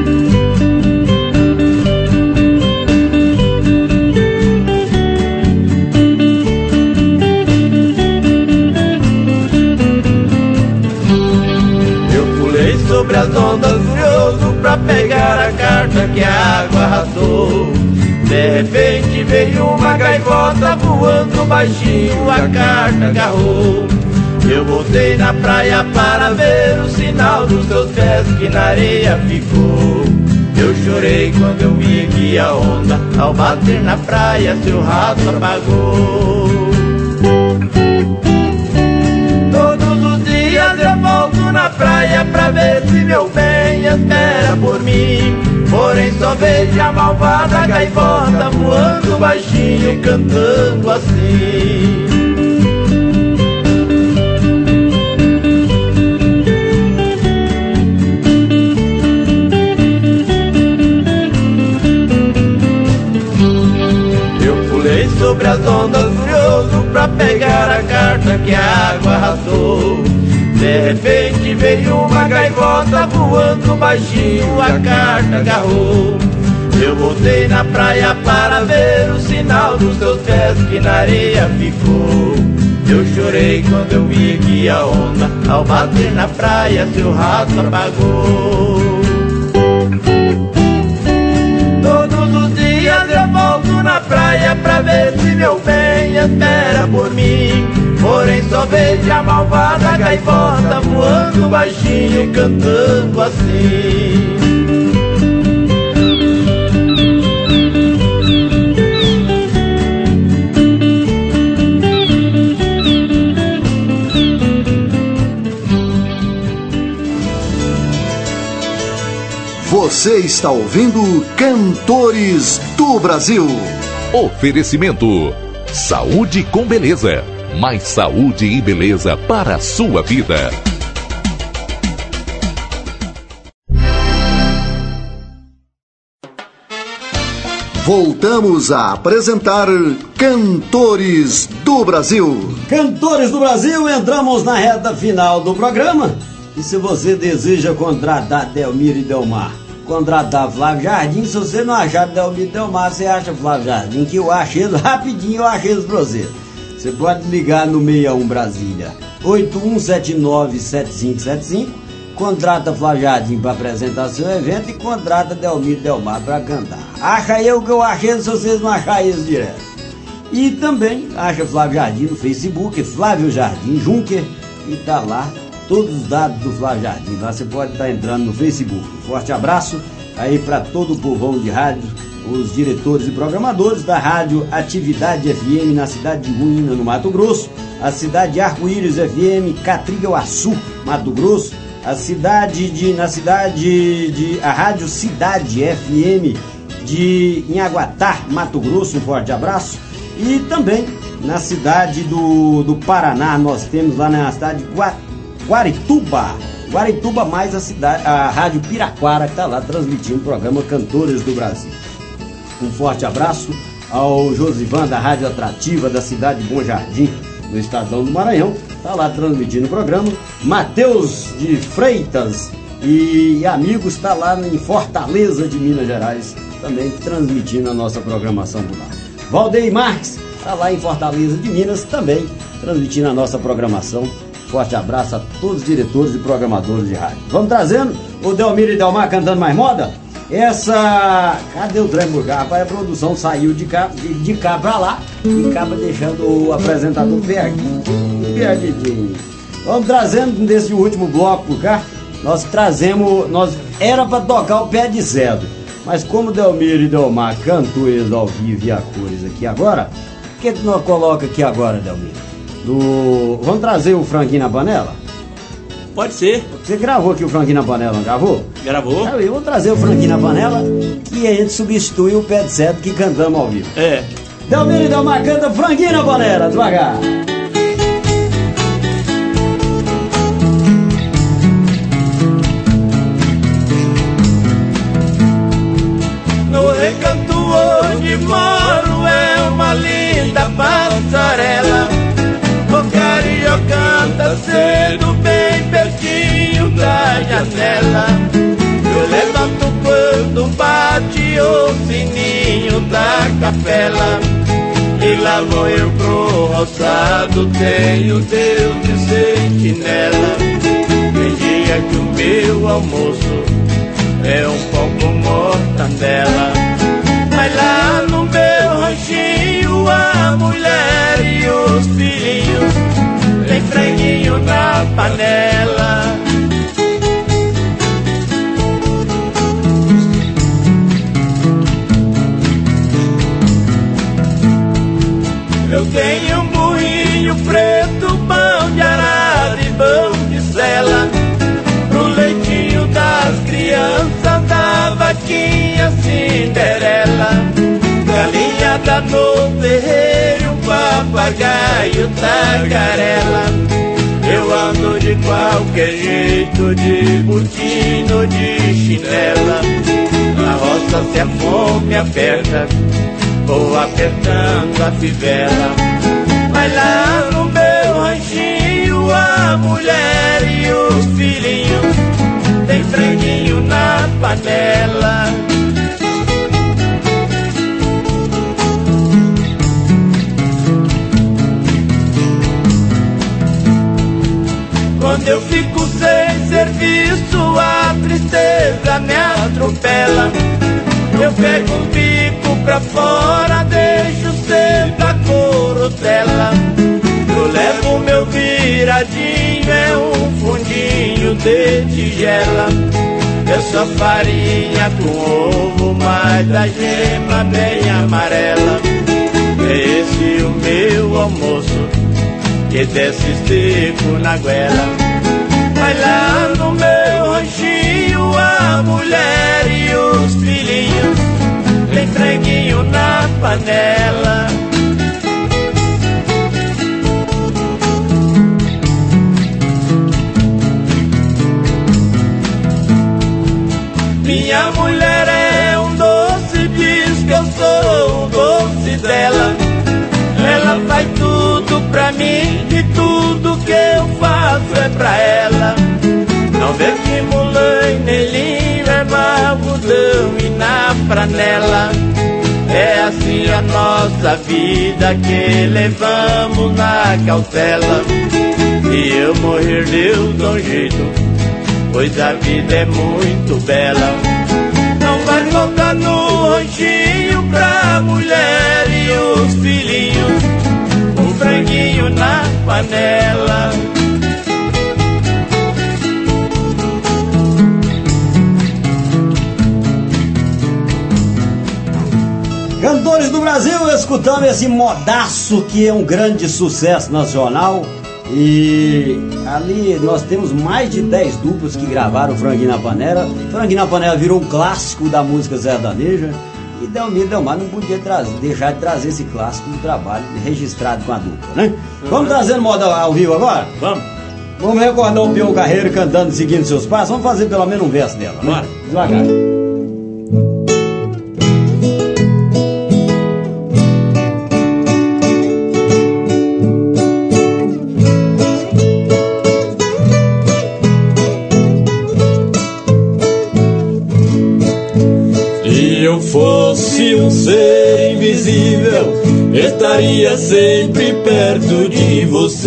Sobre as ondas furioso pra pegar a carta que a água arrastou. De repente veio uma gaivota voando baixinho, a carta agarrou. Eu voltei na praia para ver o sinal dos seus pés que na areia ficou. Eu chorei quando eu vi que a onda, ao bater na praia, seu rato apagou. Todos os dias eu volto na praia pra ver se meu bem espera por mim. Porém só vejo a malvada gaivota voando baixinho, cantando assim. Eu pulei sobre as ondas furioso pra pegar a carta que a água arrastou. De repente veio uma gaivota voando baixinho, a carta agarrou. Eu voltei na praia para ver o sinal dos seus pés que na areia ficou. Eu chorei quando eu vi que a onda, ao bater na praia, seu rato apagou. Todos os dias eu volto na praia pra ver se meu bem espera por mim. Porém só vejo a malvada gaivota voando baixinho, cantando assim. Você está ouvindo Cantores do Brasil. Oferecimento: saúde com beleza. Mais saúde e beleza para a sua vida. Voltamos a apresentar Cantores do Brasil. Cantores do Brasil, entramos na reta final do programa. E se você deseja contratar Delmiro e Delmar, contratar Flávio Jardim, se você não achar Delmiro e Delmar, você acha Flávio Jardim, que eu achei rapidinho, eu achei pra você. Você pode ligar no sessenta e um Brasília, oito um sete nove sete cinco sete cinco, contrata Flávio Jardim para apresentar seu evento e contrata Delmiro e Delmar para cantar. Acha eu que eu achei, se vocês não acharem isso direto. E também acha Flávio Jardim no Facebook, Flávio Jardim Junker, e tá lá todos os dados do Flávio Jardim. Lá você pode estar entrando no Facebook. Um forte abraço aí para todo o povão de rádio, os diretores e programadores da rádio Atividade F M na cidade de Ruína, no Mato Grosso, a cidade de Arco-Íris F M, Catriguaçu, Mato Grosso, a cidade de, na cidade de, a rádio Cidade F M de Inhaguatá, Mato Grosso, um forte abraço. E também na cidade do, do Paraná, nós temos lá na cidade de Gua, Guarituba, Guarituba mais a cidade, a rádio Piraquara, que está lá transmitindo o programa Cantores do Brasil. Um forte abraço ao Josivan da Rádio Atrativa da cidade de Bom Jardim, no Estadão do Maranhão, está lá transmitindo o programa. Matheus de Freitas e amigos está lá em Fortaleza de Minas Gerais, também transmitindo a nossa programação por lá. Valdeir Marques está lá em Fortaleza de Minas, também transmitindo a nossa programação. Forte abraço a todos os diretores e programadores de rádio. Vamos trazendo o Delmiro e Delmar cantando mais moda? Essa... Cadê o trem por cá? Rapaz, a produção saiu de cá, de, de cá pra lá e acaba deixando o apresentador perdido. Perdidinho. Vamos trazendo desse último bloco por cá. Nós trazemos... Nós era pra tocar o Pé de Cedro, mas como Delmiro e Delmar cantou eles ao vivo e a cores aqui agora, o que que nós coloca aqui agora, Delmiro? Do... Vamos trazer o Franguinho na Panela? Pode ser. Você gravou aqui o Franguinho na Panela, não gravou? Gravou. Eu vou trazer o Franguinho na Panela e a gente substitui o Pé de Cedro que cantamos ao vivo. É. Delmiro e Delmar canta Franguinho na Panela, devagar. No recanto onde moro é uma linda passarela. O carinho canta cedo, bem pertinho da janela. Eu levanto quando bate o sininho da capela. E lá vou eu pro roçado, tenho Deus de sentinela. Tem dia que o meu almoço é um pouco mortandela. Mas lá no meu ranchinho a mulher e os filhinhos tem franguinho na panela. Eu tenho um burrinho preto, pão de arado e pão de sela. Pro leitinho das crianças, da vaquinha Cinderela. Galinhada no terreiro, papagaio, tagarela. Eu ando de qualquer jeito, de botina, de chinela. Na roça se a fome aperta, vou apertando a fivela. Mas lá no meu ranchinho a mulher e os filhinhos tem franguinho na panela. Quando eu fico sem serviço a tristeza me atropela. Eu pego um bico pra fora, deixo sempre a corotela. Eu levo meu viradinho, é um fundinho de tigela. É só farinha com ovo, mas a gema bem amarela. É esse o meu almoço, que desce seco na goela. Mas lá no meu ranchinho a mulher e os filhinhos tem franguinho na panela. Minha mulher é um doce, diz que eu sou dela. Ela faz tudo pra mim e tudo que eu faço é pra ela. Não vê que mulher nele leva algodão e na franela. É assim a nossa vida que levamos na cautela. Se eu morrer Deus dá um jeito, pois a vida é muito bela. Não vai faltar no ranchinho pra mulher e os filhinhos, um franguinho na panela. Cantores do Brasil, escutando esse modaço que é um grande sucesso nacional. E ali nós temos mais de dez duplas que gravaram Franguinho na Panela. Franguinho na Panela virou um clássico da música sertaneja. E Delmiro Delmar não podia trazer, deixar de trazer esse clássico do trabalho registrado com a dupla, né? Vamos trazendo moda ao vivo agora? Vamos. Vamos recordar o Peão Carreiro cantando, seguindo seus passos. Vamos fazer pelo menos um verso dela, né? Bora. Devagar. Se eu fosse um ser invisível, estaria sempre perto de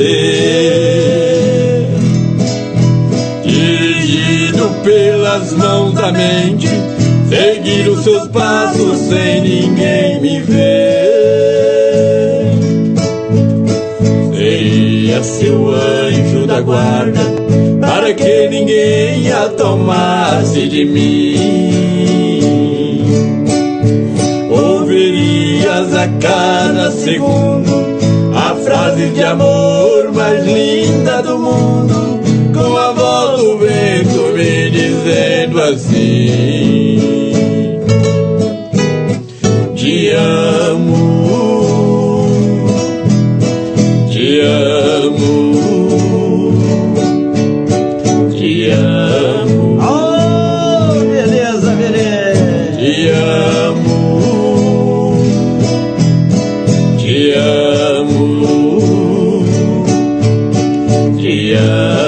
você. Dirigido pelas mãos da mente, seguir os seus passos sem ninguém me ver. Seria seu anjo da guarda, para que ninguém a tomasse de mim. Ouvirias a cada segundo a frase de amor mais linda do mundo, com a voz do vento me dizendo assim: te amo, te amo, te amo. Oh, beleza, beleza. Te amo, te amo, te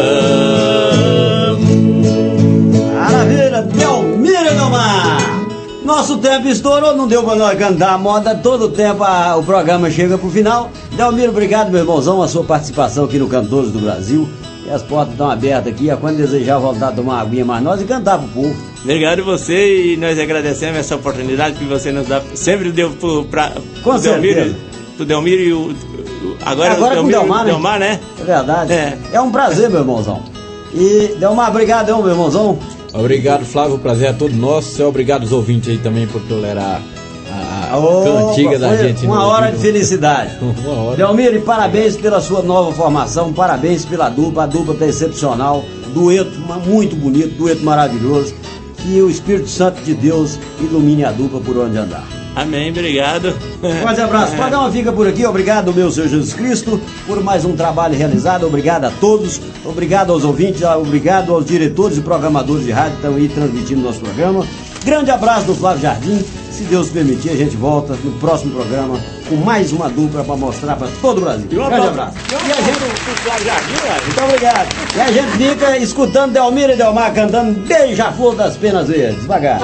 amo. Maravilha, Delmiro Delmar. Nosso tempo estourou, não deu pra nós cantar a moda. Todo o tempo a- o programa chega pro final. Delmiro, obrigado, meu irmãozão, a sua participação aqui no Cantores do Brasil. E as portas estão abertas aqui, a quando desejar voltar a tomar uma aguinha mais nós e cantar pro povo. Obrigado a você e nós agradecemos essa oportunidade que você nos dá. Sempre deu pro, pra, Com pro Delmiro, certeza. pro Delmiro e o. o- Agora, Agora o com o Delmiro, Delmar, né? Delmar, né? É verdade. É. É um prazer, meu irmãozão. E Delmar, obrigado, meu irmãozão. Obrigado, Flávio. O prazer é todo nosso. Obrigado aos ouvintes aí também por tolerar a, a Opa, cantiga da foi gente. Uma no hora ouvido. de felicidade. Uma hora. Delmiro, e parabéns pela sua nova formação, parabéns pela dupla, a dupla tá excepcional, dueto ma- muito bonito, dueto maravilhoso. Que o Espírito Santo de Deus ilumine a dupla por onde andar. Amém, obrigado. Um forte abraço. O programa fica por aqui. Obrigado, meu Senhor Jesus Cristo, por mais um trabalho realizado. Obrigado a todos. Obrigado aos ouvintes. Obrigado aos diretores e programadores de rádio que estão aí transmitindo nosso programa. Grande abraço do Flávio Jardim. Se Deus permitir, a gente volta no próximo programa com mais uma dupla para mostrar para todo o Brasil. Grande abraço. E a gente... Muito obrigado. E a gente fica escutando Delmiro e Delmar cantando Beija-Flor das Penas Verdes. Devagar.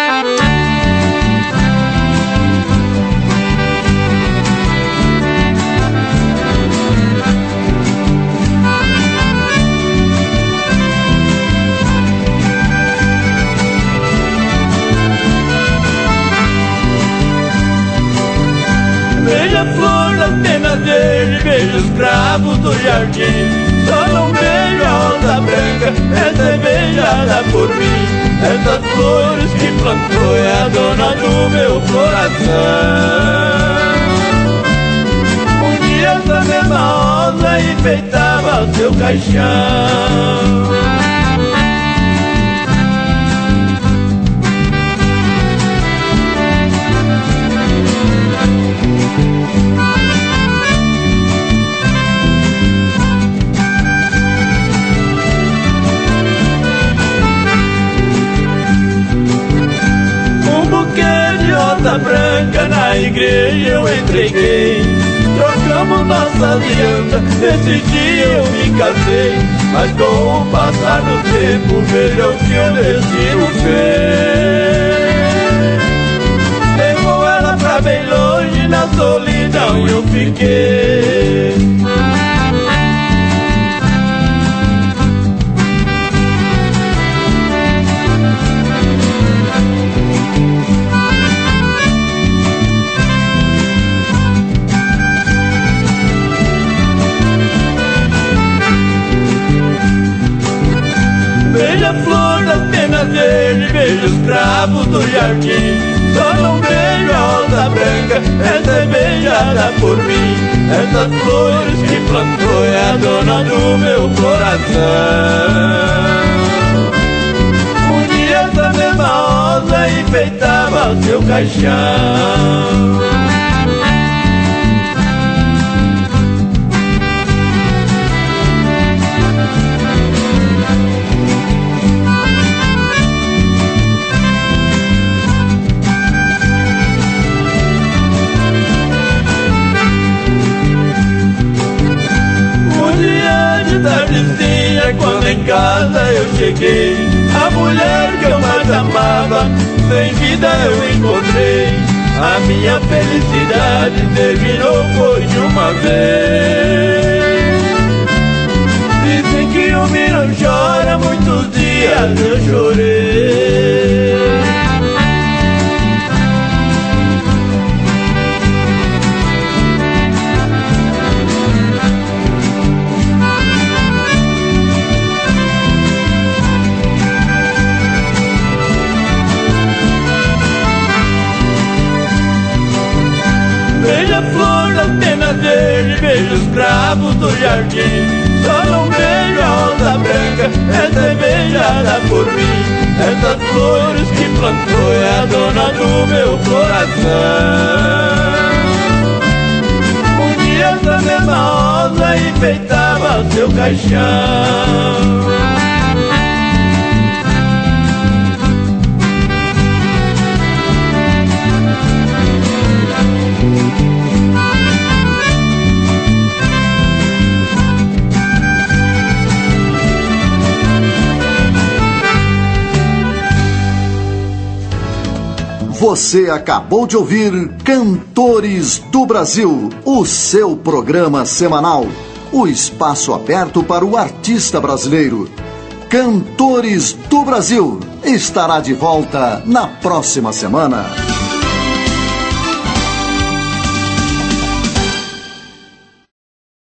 Beija a flor das penas dele, beija os cravos do jardim. Só não beijo a rosa branca, essa é beijada por mim. Essas flores que plantou é a dona do meu coração. Um dia essa mesma rosa enfeitava o seu caixão. Um buquê de rosa branca na igreja eu entreguei, trocamos nossa aliança, nesse dia eu me casei. Mas com o passar do tempo, veja o que o destino fez. Levou ela pra bem longe, na solidão eu fiquei. Veja a flor das penas dele, veja os cravos do jardim. Só não vejo a rosa branca, essa é beijada por mim. Essas flores que plantou é a dona do meu coração. Um dia essa mesma rosa enfeitava seu caixão. Tardezinha, quando em casa eu cheguei, a mulher que eu mais amava, sem vida eu encontrei. A minha felicidade terminou foi de uma vez. Dizem que o homem não chora, muitos dias eu chorei. Veja a flor das penas dele, veja os cravos do jardim. Só não vejo a rosa branca, essa é beijada por mim. Essas flores que plantou é a dona do meu coração. Um dia essa mesma rosa enfeitava seu caixão. Você acabou de ouvir Cantores do Brasil, o seu programa semanal, o espaço aberto para o artista brasileiro. Cantores do Brasil estará de volta na próxima semana.